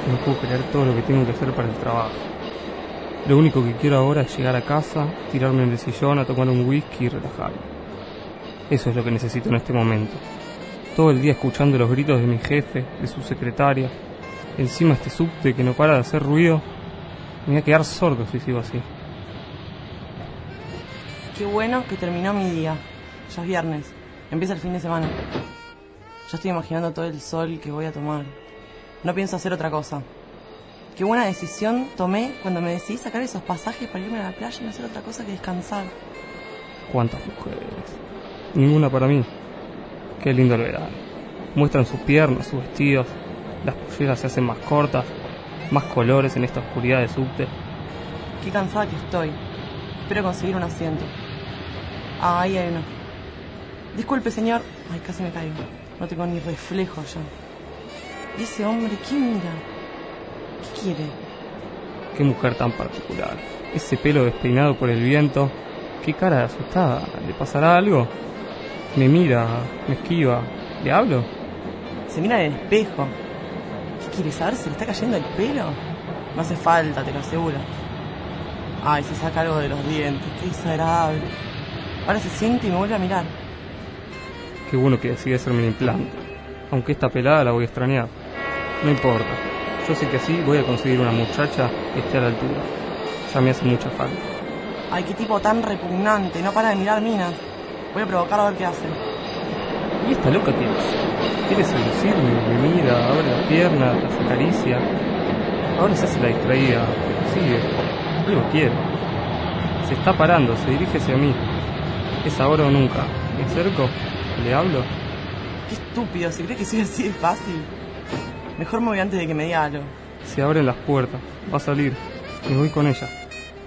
No puedo creer todo lo que tengo que hacer para el trabajo. Lo único que quiero ahora es llegar a casa, tirarme en el sillón a tomar un whisky y relajarme. Eso es lo que necesito en este momento. Todo el día escuchando los gritos de mi jefe, de su secretaria. Encima este subte que no para de hacer ruido. Me voy a quedar sordo si sigo así. Qué bueno que terminó mi día. Ya es viernes. Empieza el fin de semana. Ya estoy imaginando todo el sol que voy a tomar. No pienso hacer otra cosa. Qué buena decisión tomé cuando me decidí sacar esos pasajes para irme a la playa y no hacer otra cosa que descansar. ¿Cuántas mujeres? Ninguna para mí. Qué lindo el verano. Muestran sus piernas, sus vestidos. Las polleras se hacen más cortas. Más colores en esta oscuridad de subte. Qué cansada que estoy. Espero conseguir un asiento. Ah, ahí hay uno. Disculpe, señor. Ay, casi me caigo. No tengo ni reflejo ya. ¿Y ese hombre qué mira? ¿Qué quiere? Qué mujer tan particular. Ese pelo despeinado por el viento. Qué cara de asustada. ¿Le pasará algo? Me mira, me esquiva. ¿Le hablo? Se mira en el espejo. ¿Qué quiere saber si le está cayendo el pelo? No hace falta, te lo aseguro. Ay, se saca algo de los dientes. Qué desagradable. Ahora se siente y me vuelve a mirar. Qué bueno que decide hacerme el implante. Aunque esta pelada la voy a extrañar. No importa. Yo sé que así voy a conseguir una muchacha que esté a la altura. Ya me hace mucha falta. Ay, qué tipo tan repugnante. No para de mirar minas. Voy a provocarlo a ver qué hace. ¿Y esta loca qué es? Quiere seducirme, me mira, abre las piernas, las acaricia. Ahora se hace la distraída, pero sigue. Algo quiere. Se está parando, se dirige hacia mí. Es ahora o nunca. Me acerco, le hablo. Qué estúpido, ¿se cree que soy así de fácil? Mejor me voy antes de que me diga algo. Se abren las puertas, va a salir. Me voy con ella.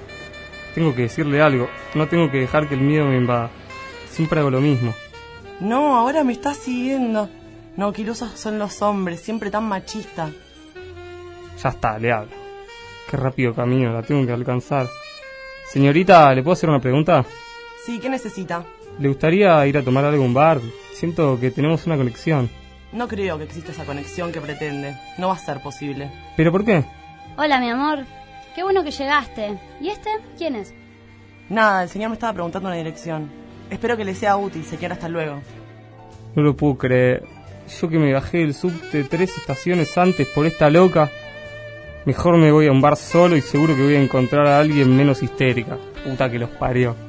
Tengo que decirle algo, no tengo que dejar que el miedo me invada. Siempre hago lo mismo. No, ahora me está siguiendo. No, qué ilusos son los hombres, siempre tan machistas. Ya está, le hablo. Qué rápido camino, la tengo que alcanzar. Señorita, ¿le puedo hacer una pregunta? Sí, ¿qué necesita? ¿Le gustaría ir a tomar algo a un bar? Siento que tenemos una conexión. No creo que exista esa conexión que pretende. No va a ser posible. ¿Pero por qué? Hola, mi amor. Qué bueno que llegaste. ¿Y este? ¿Quién es? Nada, el señor me estaba preguntando una dirección. Espero que le sea útil, señor. Hasta luego. No lo puedo creer. Yo que me bajé del subte 3 estaciones antes por esta loca. Mejor me voy a un bar solo y seguro que voy a encontrar a alguien menos histérica. Puta que los parió.